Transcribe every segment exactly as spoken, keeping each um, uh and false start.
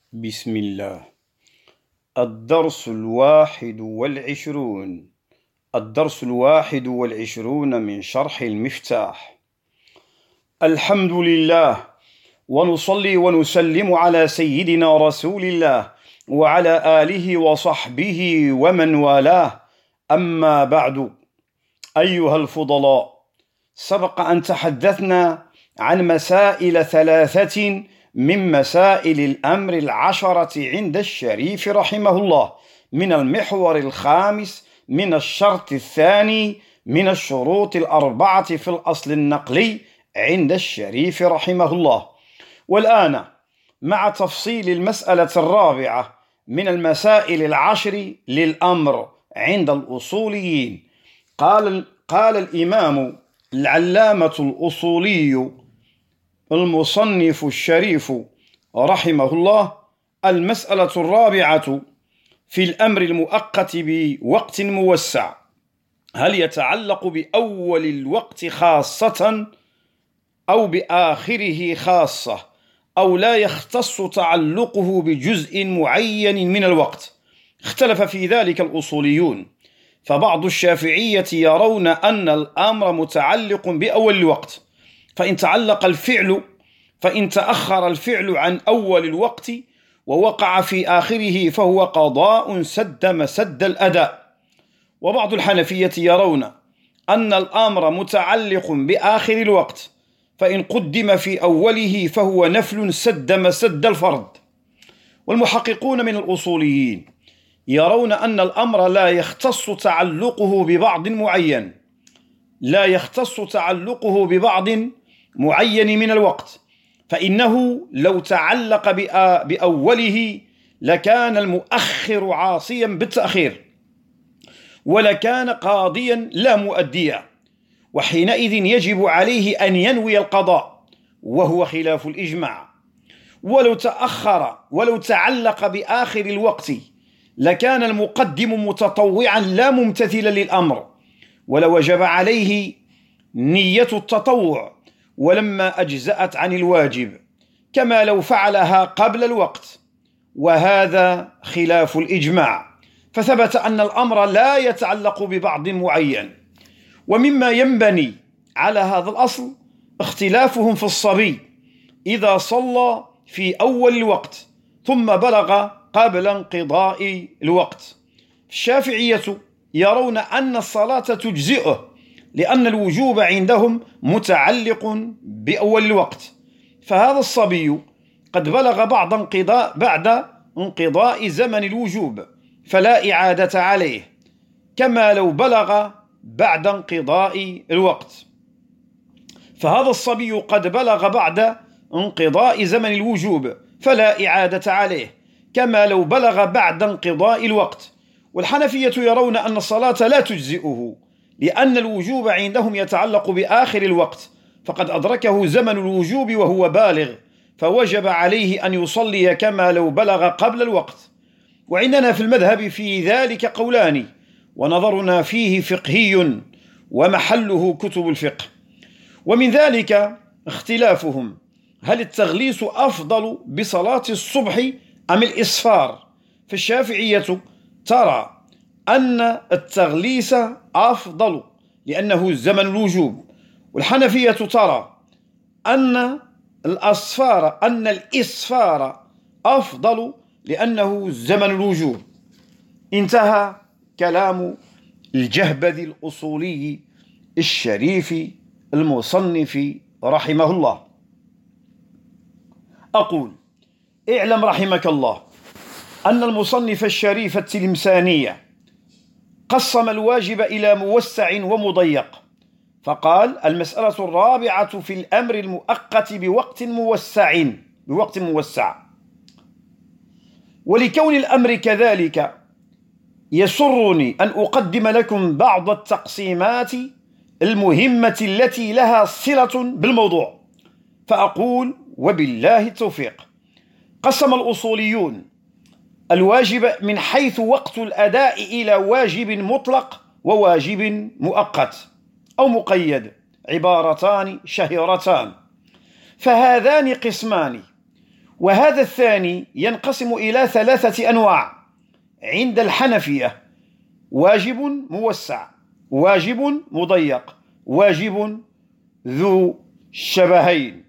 بسم الله. الدرس الواحد والعشرون الدرس الواحد والعشرون من شرح المفتاح. الحمد لله، ونصلي ونسلم على سيدنا رسول الله وعلى آله وصحبه ومن والاه، أما بعد. أيها الفضلاء، سبق أن تحدثنا عن مسائل ثلاثة من مسائل الأمر العشرة عند الشريف رحمه الله، من المحور الخامس من الشرط الثاني من الشروط الأربعة في الأصل النقلي عند الشريف رحمه الله. والآن مع تفصيل المسألة الرابعة من المسائل العشر للأمر عند الأصوليين. قال, قال الإمام العلامة الأصولي المصنف الشريف رحمه الله: المسألة الرابعة في الأمر المؤقت بوقت موسع، هل يتعلق بأول الوقت خاصة أو بآخره خاصة، أو لا يختص تعلقه بجزء معين من الوقت؟ اختلف في ذلك الأصوليون، فبعض الشافعية يرون أن الأمر متعلق بأول الوقت، فإن تعلق الفعل فإن تأخر الفعل عن أول الوقت ووقع في آخره فهو قضاء سد مسد الأداء. وبعض الحنفية يرون أن الأمر متعلق بآخر الوقت، فإن قدم في أوله فهو نفل سد مسد الفرض. والمحققون من الأصوليين يرون أن الأمر لا يختص تعلقه ببعض معين لا يختص تعلقه ببعض معين من الوقت، فإنه لو تعلق بأوله لكان المؤخر عاصيا بالتأخير، ولكان قاضيا لا مؤديا، وحينئذ يجب عليه أن ينوي القضاء، وهو خلاف الإجماع. ولو تأخر ولو تعلق بآخر الوقت لكان المقدم متطوعا لا ممتثلا للأمر، ولوجب عليه نية التطوع ولما أجزأت عن الواجب، كما لو فعلها قبل الوقت، وهذا خلاف الإجماع. فثبت أن الأمر لا يتعلق ببعض معين. ومما ينبني على هذا الأصل اختلافهم في الصبي إذا صلى في أول الوقت ثم بلغ قبل انقضاء الوقت. الشافعية يرون أن الصلاة تجزئه، لأن الوجوب عندهم متعلق بأول الوقت، فهذا الصبي قد بلغ بعد انقضاء بعد انقضاء زمن الوجوب فلا إعادة عليه، كما لو بلغ بعد انقضاء الوقت. فهذا الصبي قد بلغ بعد انقضاء زمن الوجوب فلا إعادة عليه، كما لو بلغ بعد انقضاء الوقت. والحنفية يرون أن الصلاة لا تجزئه، لأن الوجوب عندهم يتعلق بآخر الوقت، فقد أدركه زمن الوجوب وهو بالغ، فوجب عليه أن يصلي كما لو بلغ قبل الوقت. وعندنا في المذهب في ذلك قولان، ونظرنا فيه فقهي ومحله كتب الفقه. ومن ذلك اختلافهم: هل التغليس أفضل بصلاة الصبح أم الإسفار؟ فالشافعية ترى أن التغليس أفضل لأنه زمن الوجوب، والحنفية ترى أن الأصفار أن الإسفار أفضل لأنه زمن الوجوب. انتهى كلام الجهبذي الأصولي الشريف المصنف رحمه الله. أقول: اعلم رحمك الله أن المصنف الشريف التلمساني قسم الواجب إلى موسع ومضيق، فقال: المسألة الرابعة في الأمر المؤقت بوقت موسع بوقت موسع. ولكون الأمر كذلك يسرني أن أقدم لكم بعض التقسيمات المهمة التي لها صلة بالموضوع، فأقول: وبالله التوفيق. قسم الأصوليون الواجب من حيث وقت الأداء إلى واجب مطلق وواجب مؤقت أو مقيد، عبارتان شهيرتان. فهذان قسمان، وهذا الثاني ينقسم إلى ثلاثة أنواع عند الحنفية: واجب موسع، واجب مضيق، واجب ذو شبهين.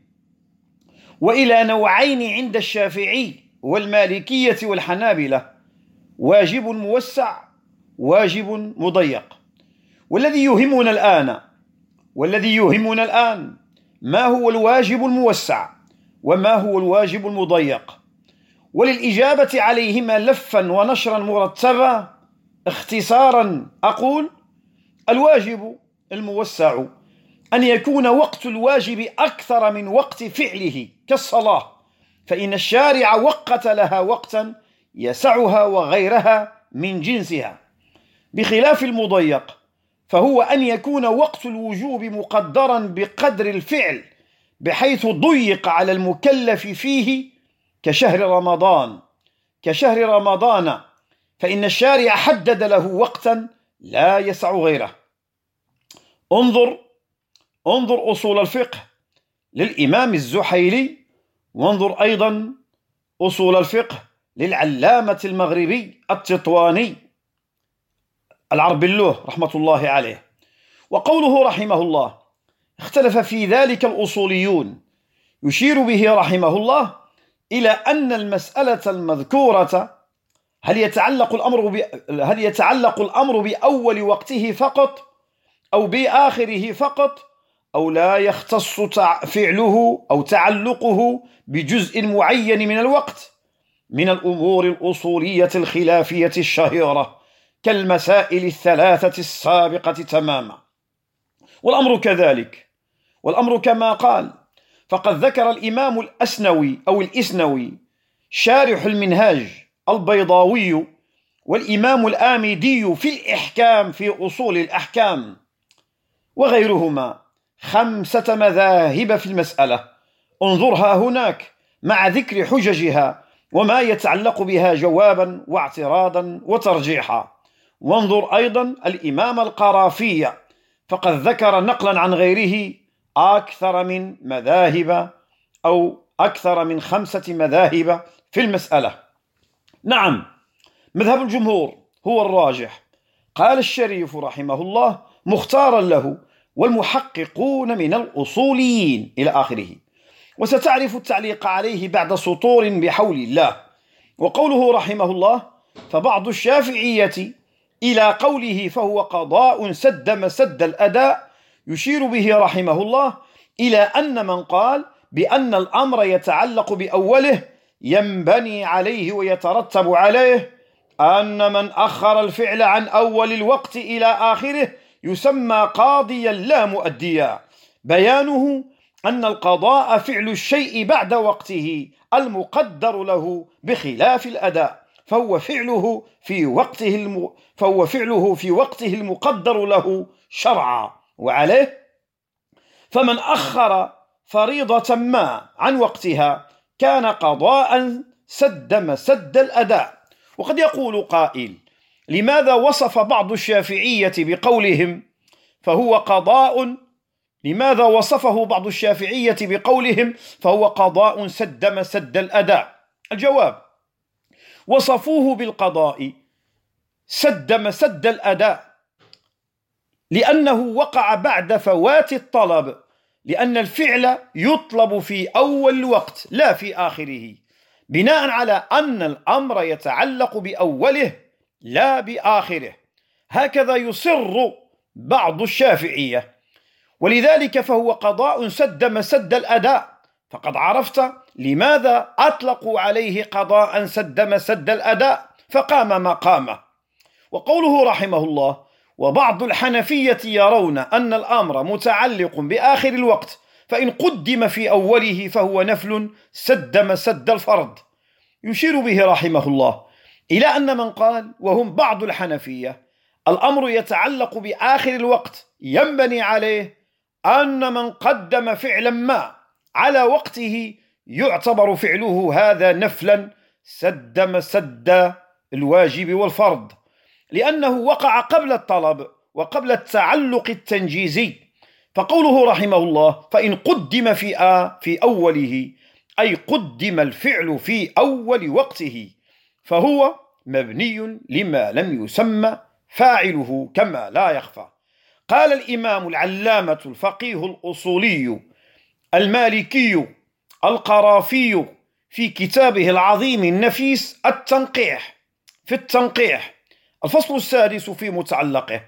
وإلى نوعين عند الشافعي والمالكية والحنابلة: واجب موسع، واجب مضيق. والذي يهمنا الآن والذي يهمنا الآن ما هو الواجب الموسع وما هو الواجب المضيق. وللإجابة عليهما لفا ونشرا مرتبا اختصارا أقول: الواجب الموسع أن يكون وقت الواجب أكثر من وقت فعله، كالصلاة، فإن الشارع وقت لها وقتا يسعها وغيرها من جنسها، بخلاف المضيق فهو أن يكون وقت الوجوب مقدرا بقدر الفعل بحيث ضيق على المكلف فيه، كشهر رمضان كشهر رمضان فإن الشارع حدد له وقتا لا يسع غيره. انظر انظر أصول الفقه للإمام الزحيلي، وانظر أيضا أصول الفقه للعلامة المغربي التطواني العربلوه رحمة الله عليه. وقوله رحمه الله اختلف في ذلك الأصوليون، يشير به رحمه الله إلى أن المسألة المذكورة هل يتعلق الأمر ب... هل يتعلق الأمر بأول وقته فقط أو بآخره فقط، أو لا يختص فعله أو تعلقه بجزء معين من الوقت، من الأمور الأصولية الخلافية الشهيرة كالمسائل الثلاثة السابقة تماما. والأمر كذلك، والأمر كما قال، فقد ذكر الإمام الأسنوي أو الإسنوي شارح المنهاج البيضاوي والإمام الآمدي في الإحكام في أصول الأحكام وغيرهما خمسة مذاهب في المسألة، انظرها هناك مع ذكر حججها وما يتعلق بها جوابا واعتراضا وترجيحا. وانظر أيضا الإمام القرافي فقد ذكر نقلا عن غيره أكثر من مذاهب أو أكثر من خمسة مذاهب في المسألة. نعم، مذهب الجمهور هو الراجح، قال الشريف رحمه الله مختارا له والمحققون من الأصوليين إلى آخره، وستعرف التعليق عليه بعد سطور بحول الله. وقوله رحمه الله فبعض الشافعية إلى قوله فهو قضاء سد مسد الأداء، يشير به رحمه الله إلى أن من قال بأن الأمر يتعلق بأوله ينبني عليه ويترتب عليه أن من أخر الفعل عن أول الوقت إلى آخره يسمى قاضيا لا مؤديا. بيانه أن القضاء فعل الشيء بعد وقته المقدر له بخلاف الأداء، فهو فعله في وقته الم... فهو فعله في وقته المقدر له شرعا. وعليه فمن أخر فريضة ما عن وقتها كان قضاء سد مسد الأداء. وقد يقول قائل: لماذا وصف بعض الشافعية بقولهم فهو قضاء لماذا وصفه بعض الشافعية بقولهم فهو قضاء سد مسد الأداء؟ الجواب: وصفوه بالقضاء سد مسد الأداء لأنه وقع بعد فوات الطلب، لأن الفعل يطلب في أول الوقت لا في آخره، بناء على أن الأمر يتعلق بأوله لا بآخره. هكذا يصر بعض الشافعية، ولذلك فهو قضاء سد مسد الأداء. فقد عرفت لماذا أطلقوا عليه قضاء سد مسد الأداء فقام مقامه. وقوله رحمه الله وبعض الحنفية يرون أن الأمر متعلق بآخر الوقت، فإن قدم في أوله فهو نفل سد مسد الفرض، يشير به رحمه الله إلى أن من قال وهم بعض الحنفية الأمر يتعلق بآخر الوقت ينبني عليه أن من قدم فعلا ما على وقته يعتبر فعله هذا نفلا سد مسد الواجب والفرض، لأنه وقع قبل الطلب وقبل التعلق التنجيزي. فقوله رحمه الله فإن قدم في آ في أوله أي قدم الفعل في أول وقته، فهو مبني لما لم يسمى فاعله كما لا يخفى. قال الإمام العلامة الفقيه الأصولي المالكي القرافي في كتابه العظيم النفيس التنقيح في التنقيح الفصل السادس في متعلقه: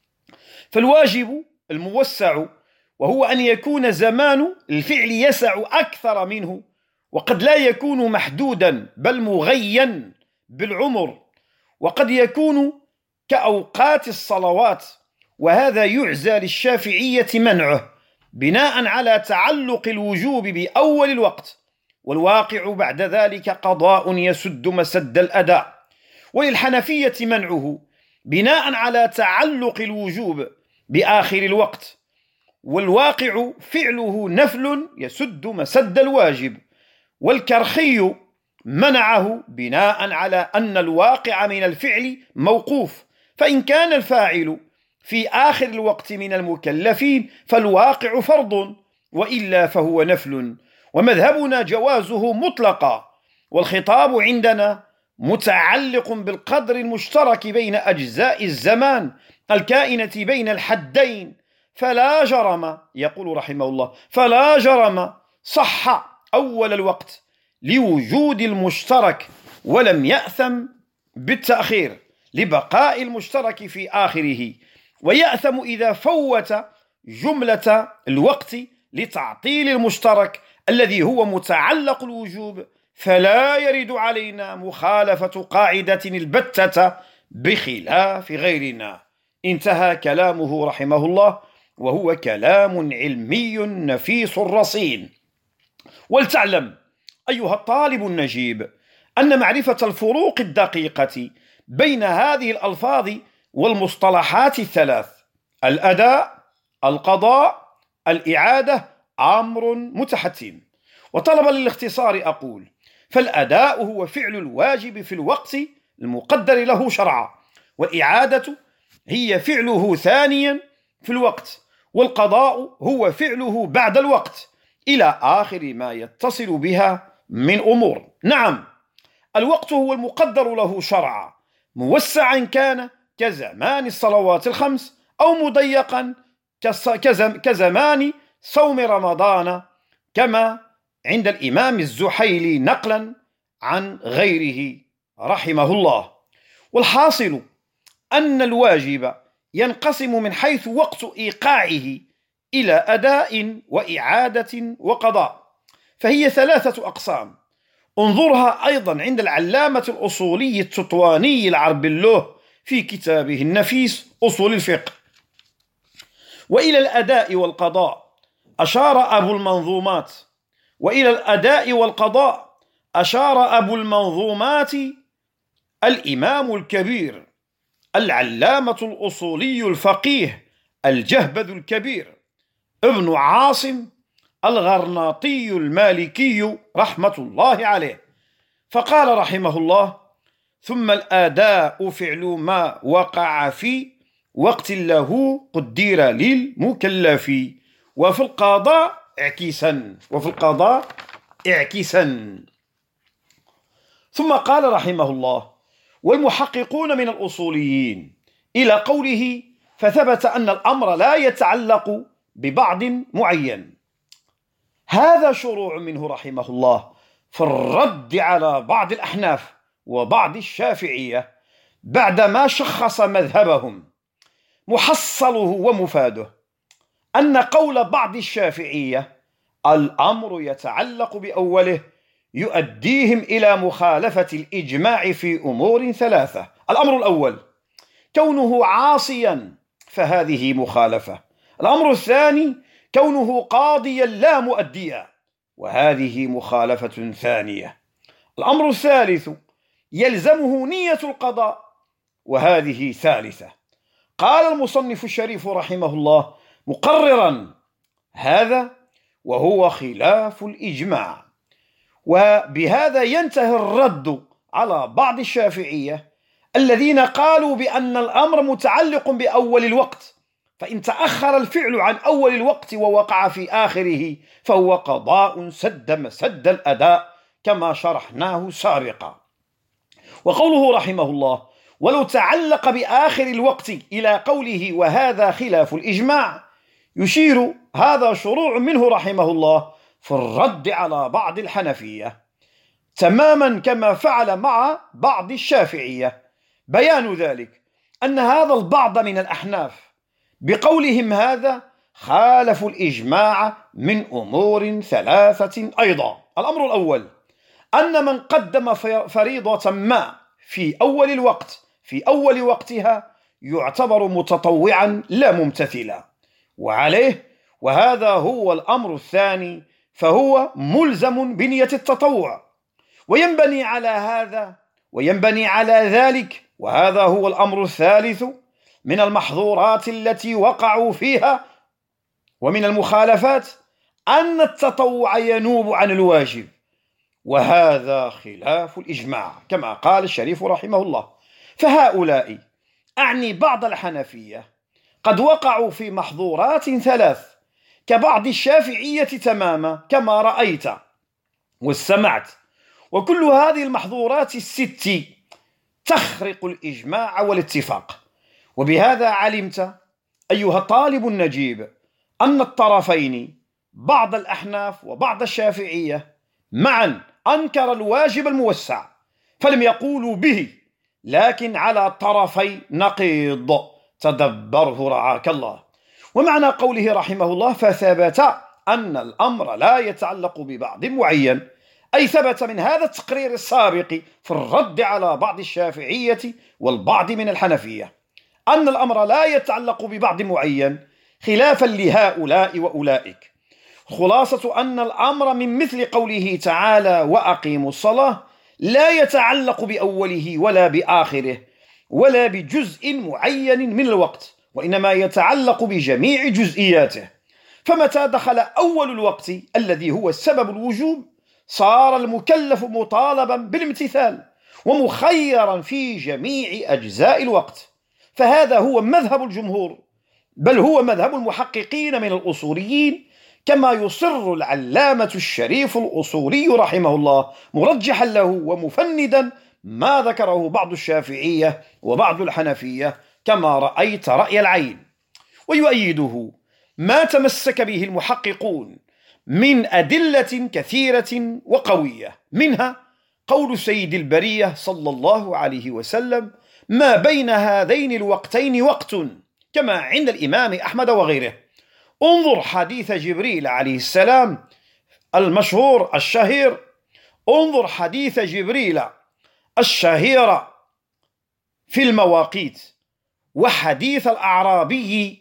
فالواجب الموسع وهو أن يكون زمان الفعل يسع أكثر منه، وقد لا يكون محدودا بل مغين بالعمر، وقد يكون كأوقات الصلوات، وهذا يعزى للشافعية منعه بناء على تعلق الوجوب بأول الوقت، والواقع بعد ذلك قضاء يسد مسد الأداء، وللحنفية منعه بناء على تعلق الوجوب بآخر الوقت، والواقع فعله نفل يسد مسد الواجب، والكرخي منعه بناء على أن الواقع من الفعل موقوف، فإن كان الفاعل في آخر الوقت من المكلفين فالواقع فرض، وإلا فهو نفل، ومذهبنا جوازه مطلقا، والخطاب عندنا متعلق بالقدر المشترك بين أجزاء الزمان الكائنة بين الحدين، فلا جرم، يقول رحمه الله، فلا جرم صح أول الوقت لوجود المشترك، ولم يأثم بالتأخير لبقاء المشترك في آخره، ويأثم إذا فوت جملة الوقت لتعطيل المشترك الذي هو متعلق الوجوب، فلا يرد علينا مخالفة قاعدة البتة بخلاف غيرنا. انتهى كلامه رحمه الله، وهو كلام علمي نفيس رصين. ولتعلم أيها الطالب النجيب أن معرفة الفروق الدقيقة بين هذه الألفاظ والمصطلحات الثلاث الأداء، القضاء، الإعادة أمر متحتم. وطلبا للاختصار أقول: فالأداء هو فعل الواجب في الوقت المقدر له شرعا، والإعادة هي فعله ثانيا في الوقت، والقضاء هو فعله بعد الوقت، إلى آخر ما يتصل بها من أمور. نعم، الوقت هو المقدر له شرعا، موسعا كان كزمان الصلوات الخمس، أو مضيقا كزمان صوم رمضان، كما عند الإمام الزحيلي نقلا عن غيره رحمه الله. والحاصل أن الواجب ينقسم من حيث وقت إيقاعه إلى أداء وإعادة وقضاء، فهي ثلاثة أقسام. انظرها أيضا عند العلامة الأصولي التطواني العربلوه في كتابه النفيس أصول الفقه. وإلى الأداء والقضاء أشار أبو المنظومات وإلى الأداء والقضاء أشار أبو المنظومات الإمام الكبير العلامة الأصولي الفقيه الجهبذ الكبير ابن عاصم الغرناطي المالكي رحمة الله عليه، فقال رحمه الله: ثم الأداء فعل ما وقع في وقت له قدر للمكلف، وفي القضاء اعكسا وفي القضاء اعكسا ثم قال رحمه الله: والمحققون من الأصوليين إلى قوله فثبت أن الأمر لا يتعلق ببعض معين، هذا شروع منه رحمه الله في الرد على بعض الأحناف وبعض الشافعية بعدما شخص مذهبهم. محصله ومفاده أن قول بعض الشافعية الأمر يتعلق بأوله يؤديهم إلى مخالفة الإجماع في أمور ثلاثة. الأمر الأول كونه عاصيا، فهذه مخالفة. الأمر الثاني كونه قاضيا لا مؤديا، وهذه مخالفة ثانية. الأمر الثالث يلزمه نية القضاء، وهذه ثالثة. قال المصنف الشريف رحمه الله مقررا هذا: وهو خلاف الإجماع. وبهذا ينتهي الرد على بعض الشافعية الذين قالوا بأن الأمر متعلق بأول الوقت، فإن تأخر الفعل عن أول الوقت ووقع في آخره فهو قضاء سد مسد الأداء كما شرحناه سابقا. وقوله رحمه الله: ولو تعلق بآخر الوقت إلى قوله وهذا خلاف الإجماع، يشير هذا شروع منه رحمه الله في الرد على بعض الحنفية، تماما كما فعل مع بعض الشافعية. بيان ذلك أن هذا البعض من الأحناف بقولهم هذا خالفوا الإجماع من أمور ثلاثة أيضا. الأمر الأول أن من قدم فريضة ما في أول الوقت في أول وقتها يعتبر متطوعا لا ممتثلا، وعليه وهذا هو الأمر الثاني فهو ملزم بنية التطوع، وينبني على هذا وينبني على ذلك، وهذا هو الأمر الثالث من المحظورات التي وقعوا فيها ومن المخالفات أن التطوع ينوب عن الواجب، وهذا خلاف الإجماع كما قال الشريف رحمه الله. فهؤلاء أعني بعض الحنفية قد وقعوا في محظورات ثلاث كبعض الشافعية تماما كما رأيت واستمعت، وكل هذه المحظورات الست تخرق الإجماع والاتفاق. وبهذا علمت أيها الطالب النجيب أن الطرفين بعض الأحناف وبعض الشافعية معا أنكر الواجب الموسع فلم يقولوا به، لكن على طرفي نقيض، تدبره رعاك الله. ومعنى قوله رحمه الله: فثبت أن الأمر لا يتعلق ببعض معين، أي ثبت من هذا التقرير السابق في الرد على بعض الشافعية والبعض من الحنفية أن الأمر لا يتعلق ببعض معين خلافا لهؤلاء وأولئك. خلاصة أن الأمر من مثل قوله تعالى: وأقيموا الصلاة، لا يتعلق بأوله ولا بآخره ولا بجزء معين من الوقت، وإنما يتعلق بجميع جزئياته. فمتى دخل أول الوقت الذي هو سبب الوجوب صار المكلف مطالبا بالامتثال ومخيرا في جميع أجزاء الوقت. فهذا هو مذهب الجمهور، بل هو مذهب المحققين من الأصوليين، كما يصر العلامة الشريف الأصولي رحمه الله مرجحا له ومفندا ما ذكره بعض الشافعية وبعض الحنفية كما رأيت رأي العين. ويؤيده ما تمسك به المحققون من أدلة كثيرة وقوية، منها قول سيد البرية صلى الله عليه وسلم: ما بين هذين الوقتين وقت، كما عند الإمام أحمد وغيره. انظر حديث جبريل عليه السلام المشهور الشهير، انظر حديث جبريل الشهير في المواقيت، وحديث الأعرابي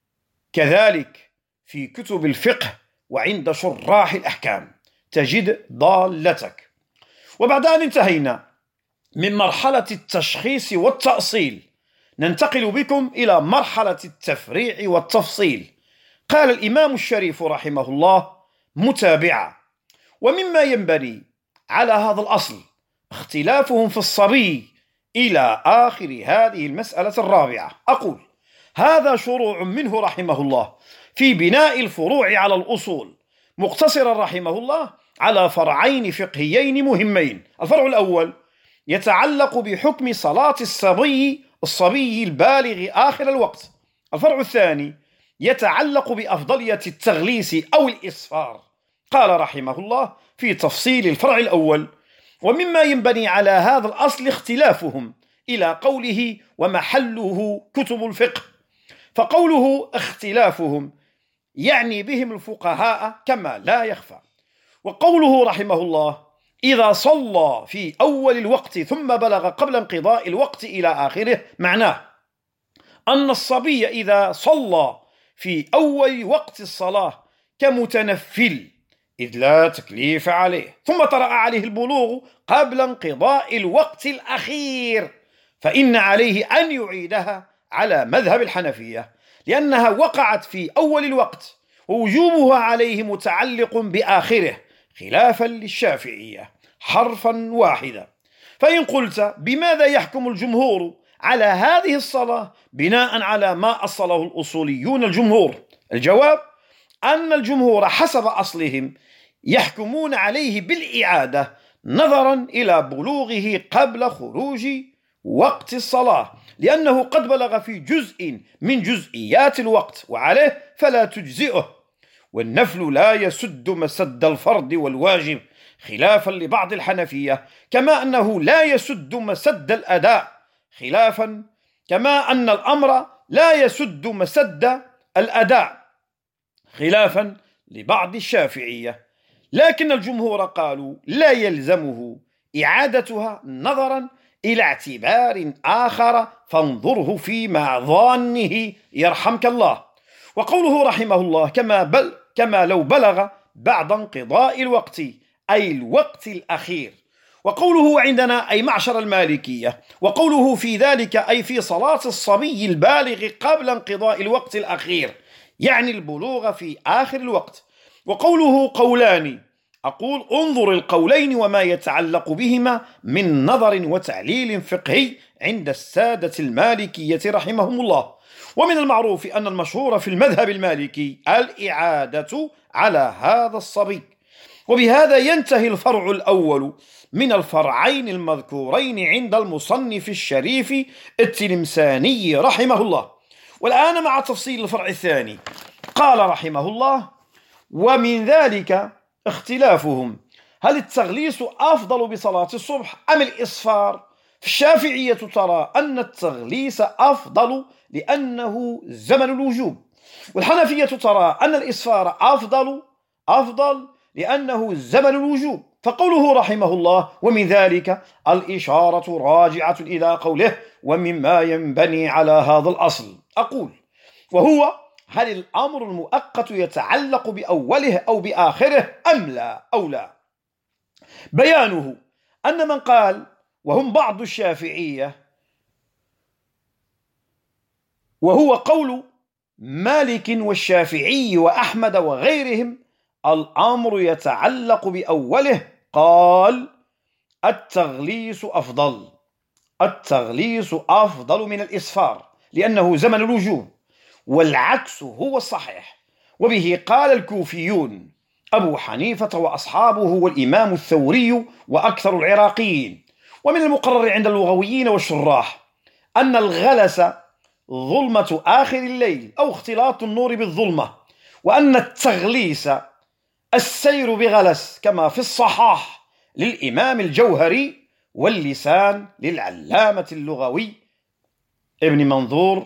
كذلك في كتب الفقه وعند شراح الأحكام، تجد ضالتك. وبعد أن انتهينا من مرحلة التشخيص والتأصيل ننتقل بكم إلى مرحلة التفريع والتفصيل. قال الإمام الشريف رحمه الله متابعا: ومما ينبني على هذا الأصل اختلافهم في الصبي إلى آخر هذه المسألة الرابعة. أقول هذا شروع منه رحمه الله في بناء الفروع على الأصول، مقتصرا رحمه الله على فرعين فقهيين مهمين. الفرع الأول يتعلق بحكم صلاة الصبي الصبي البالغ آخر الوقت. الفرع الثاني يتعلق بأفضلية التغليس أو الإصفار. قال رحمه الله في تفصيل الفرع الأول: ومما ينبني على هذا الأصل اختلافهم إلى قوله ومحله كتب الفقه. فقوله اختلافهم يعني بهم الفقهاء كما لا يخفى. وقوله رحمه الله إذا صلى في أول الوقت ثم بلغ قبل انقضاء الوقت إلى آخره، معناه أن الصبي إذا صلى في أول وقت الصلاة كمتنفل إذ لا تكليف عليه، ثم طرأ عليه البلوغ قبل انقضاء الوقت الأخير، فإن عليه أن يعيدها على مذهب الحنفية، لأنها وقعت في أول الوقت ووجوبها عليه متعلق بآخره، خلافا للشافعية حرفا واحدا. فإن قلت بماذا يحكم الجمهور على هذه الصلاة بناء على ما أصله الأصوليون الجمهور؟ الجواب أن الجمهور حسب أصلهم يحكمون عليه بالإعادة نظرا إلى بلوغه قبل خروج وقت الصلاة، لأنه قد بلغ في جزء من جزئيات الوقت وعليه فلا تجزئه. والنفل لا يسد مسد الفرض والواجب خلافا لبعض الحنفية، كما أنه لا يسد مسد الأداء خلافا كما أن الأمر لا يسد مسد الأداء خلافا لبعض الشافعية. لكن الجمهور قالوا لا يلزمه إعادتها نظرا إلى اعتبار آخر فانظره في معظانه يرحمك الله. وقوله رحمه الله كما, بل كما لو بلغ بعد انقضاء الوقت أي الوقت الأخير. وقوله عندنا أي معشر المالكية، وقوله في ذلك أي في صلاة الصبي البالغ قبل انقضاء الوقت الأخير، يعني البلوغ في آخر الوقت. وقوله قولان، أقول انظر القولين وما يتعلق بهما من نظر وتعليل فقهي عند السادة المالكية رحمهم الله. ومن المعروف أن المشهور في المذهب المالكي الإعادة على هذا الصبي. وبهذا ينتهي الفرع الأول من الفرعين المذكورين عند المصنف الشريف التلمساني رحمه الله. والآن مع تفصيل الفرع الثاني. قال رحمه الله ومن ذلك اختلافهم، هل التغليس أفضل بصلاة الصبح أم الإصفار؟ الشافعية ترى أن التغليس أفضل لأنه زمن الوجوب، والحنفية ترى أن الإصفار أفضل أفضل لأنه زمن الوجوب. فقوله رحمه الله ومن ذلك الإشارة راجعة إلى قوله ومما ينبني على هذا الأصل. أقول وهو هل الأمر المؤقت يتعلق بأوله أو بآخره أم لا أو لا؟ بيانه أن من قال وهم بعض الشافعية وهو قول مالك والشافعي وأحمد وغيرهم الأمر يتعلق بأوله، قال التغليس أفضل التغليس أفضل من الإصفار لأنه زمن الوجوب، والعكس هو الصحيح. وبه قال الكوفيون أبو حنيفة وأصحابه والإمام الثوري وأكثر العراقيين. ومن المقرر عند اللغويين والشراح أن الغلس ظلمة آخر الليل أو اختلاط النور بالظلمة، وأن التغليس السير بغلس كما في الصحاح للإمام الجوهري واللسان للعلامة اللغوي ابن منظور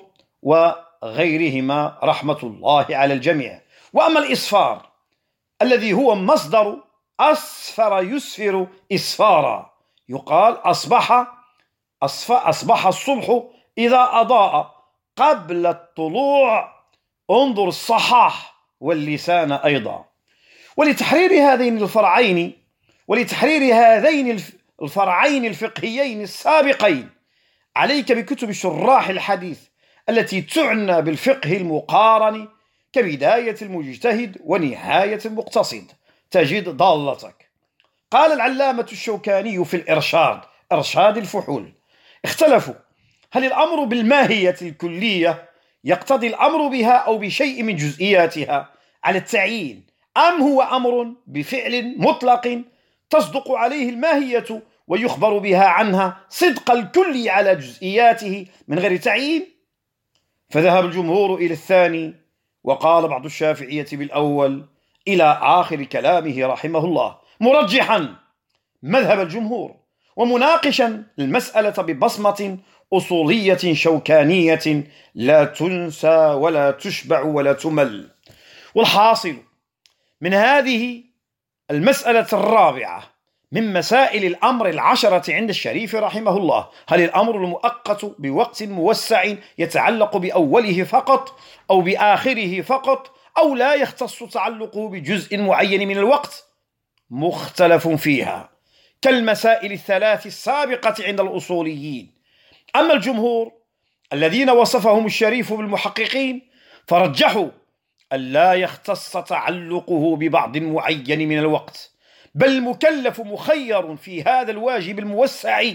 وغيرهما رحمة الله على الجميع. وأما الإصفار الذي هو مصدر أسفر يسفر إسفارا، يقال أصبح أصبح الصبح إذا أضاء قبل الطلوع، انظر الصحاح واللسان أيضا. ولتحرير هذين الفرعين ولتحرير هذين الفرعين الفقهيين السابقين عليك بكتب شراح الحديث التي تعنى بالفقه المقارن كبداية المجتهد ونهاية المقتصد، تجد ضالتك. قال العلامة الشوكاني في الإرشاد إرشاد الفحول اختلفوا هل الأمر بالماهية الكلية يقتضي الأمر بها أو بشيء من جزئياتها على التعيين، أم هو أمر بفعل مطلق تصدق عليه الماهية ويخبر بها عنها صدق الكل على جزئياته من غير تعيين؟ فذهب الجمهور إلى الثاني، وقال بعض الشافعية بالأول إلى آخر كلامه رحمه الله، مرجحا مذهب الجمهور ومناقشا المسألة ببصمة أصولية شوكانية لا تنسى ولا تشبع ولا تمل. والحاصل من هذه المسألة الرابعة من مسائل الأمر العشرة عند الشريف رحمه الله، هل الأمر المؤقت بوقت موسع يتعلق بأوله فقط أو بآخره فقط، أو لا يختص تعلقه بجزء معين من الوقت؟ مختلف فيها كالمسائل الثلاث السابقة عند الأصوليين. أما الجمهور الذين وصفهم الشريف بالمحققين فرجحوا ألا يختص تعلقه ببعض معين من الوقت، بل المكلف مخير في هذا الواجب الموسع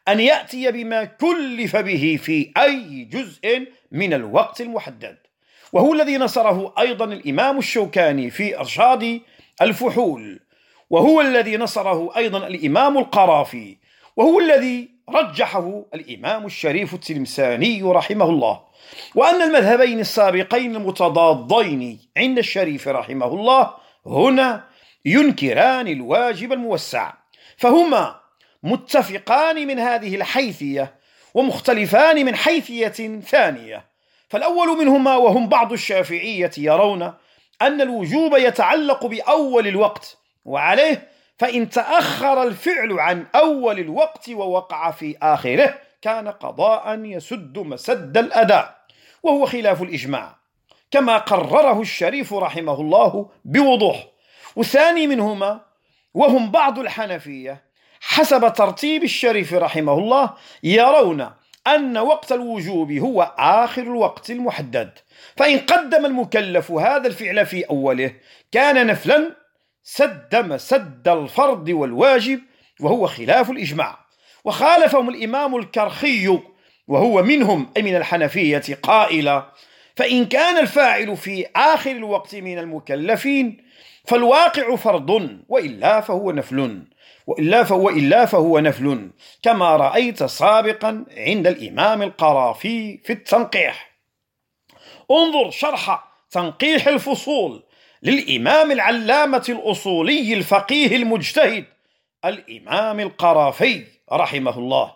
أن يأتي بما كلف به في أي جزء من الوقت المحدد، وهو الذي نصره أيضا الإمام الشوكاني في إرشاد الفحول، وهو الذي نصره أيضا الإمام القرافي، وهو الذي رجحه الإمام الشريف التلمساني رحمه الله. وأن المذهبين السابقين المتضادين عند الشريف رحمه الله هنا ينكران الواجب الموسع، فهما متفقان من هذه الحيثية ومختلفان من حيثية ثانية. فالأول منهما وهم بعض الشافعية يرون أن الوجوب يتعلق بأول الوقت، وعليه فإن تأخر الفعل عن أول الوقت ووقع في آخره كان قضاء يسد مسد الأداء، وهو خلاف الإجماع كما قرره الشريف رحمه الله بوضوح. والثاني منهما وهم بعض الحنفية حسب ترتيب الشريف رحمه الله يرون أن وقت الوجوب هو آخر الوقت المحدد، فإن قدم المكلف هذا الفعل في أوله كان نفلا سد مسد الفرض والواجب، وهو خلاف الإجماع. وخالفهم الإمام الكرخي وهو منهم أي من الحنفية قائلا: فإن كان الفاعل في آخر الوقت من المكلفين فالواقع فرض وإلا فهو نفل وإلا فهو, إلا فهو نفل كما رأيت سابقا عند الإمام القرافي في التنقيح. انظر شرح تنقيح الفصول للإمام العلامة الأصولي الفقيه المجتهد الإمام القرافي رحمه الله،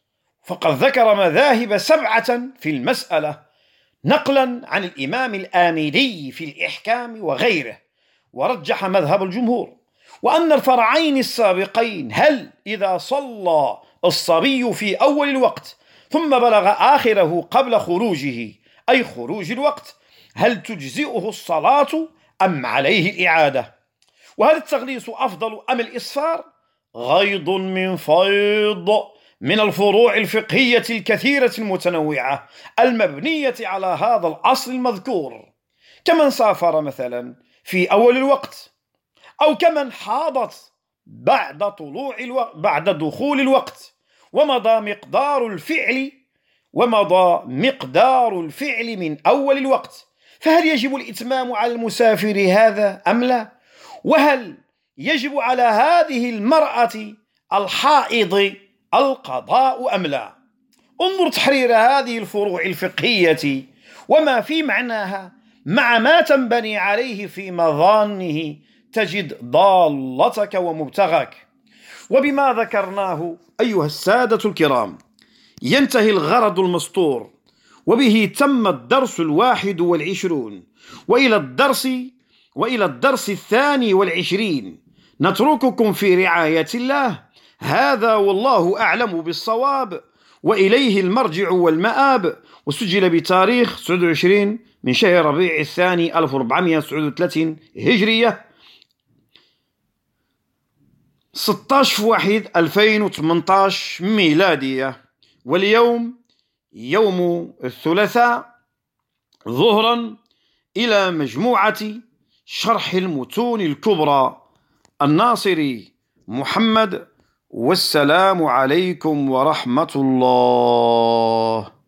فقد ذكر مذاهب سبعة في المسألة نقلا عن الإمام الآمدي في الإحكام وغيره، ورجح مذهب الجمهور، وأن الفرعين السابقين هل إذا صلى الصبي في أول الوقت ثم بلغ آخره قبل خروجه أي خروج الوقت هل تجزئه الصلاة أم عليه الإعادة؟ وهل التغليس أفضل أم الإسفار؟ غيض من فيض من الفروع الفقهية الكثيرة المتنوعة المبنية على هذا الأصل المذكور، كمن سافر مثلا في أول الوقت، أو كمن حاضت بعد طلوع الوقت بعد دخول الوقت ومضى مقدار الفعل ومضى مقدار الفعل من أول الوقت، فهل يجب الإتمام على المسافر هذا أم لا؟ وهل يجب على هذه المرأة الحائض القضاء أم لا؟ انظر تحرير هذه الفروع الفقهية وما في معناها مع ما تنبني عليه في مظانه تجد ضالتك ومبتغاك. وبما ذكرناه أيها السادة الكرام ينتهي الغرض المسطور، وبه تم الدرس الواحد والعشرون، وإلى الدرس وإلى الدرس الثاني والعشرين نترككم في رعاية الله. هذا والله أعلم بالصواب، وإليه المرجع والمآب. وسجل بتاريخ تسعة وعشرين من شهر ربيع الثاني ألف وأربعمائة وتسعة وثلاثين هجرية، ستة عشر واحد ألفين وثمانية عشر ميلادية. واليوم يوم الثلاثاء ظهرا إلى مجموعة شرح المتون الكبرى الناصري محمد، والسلام عليكم ورحمة الله.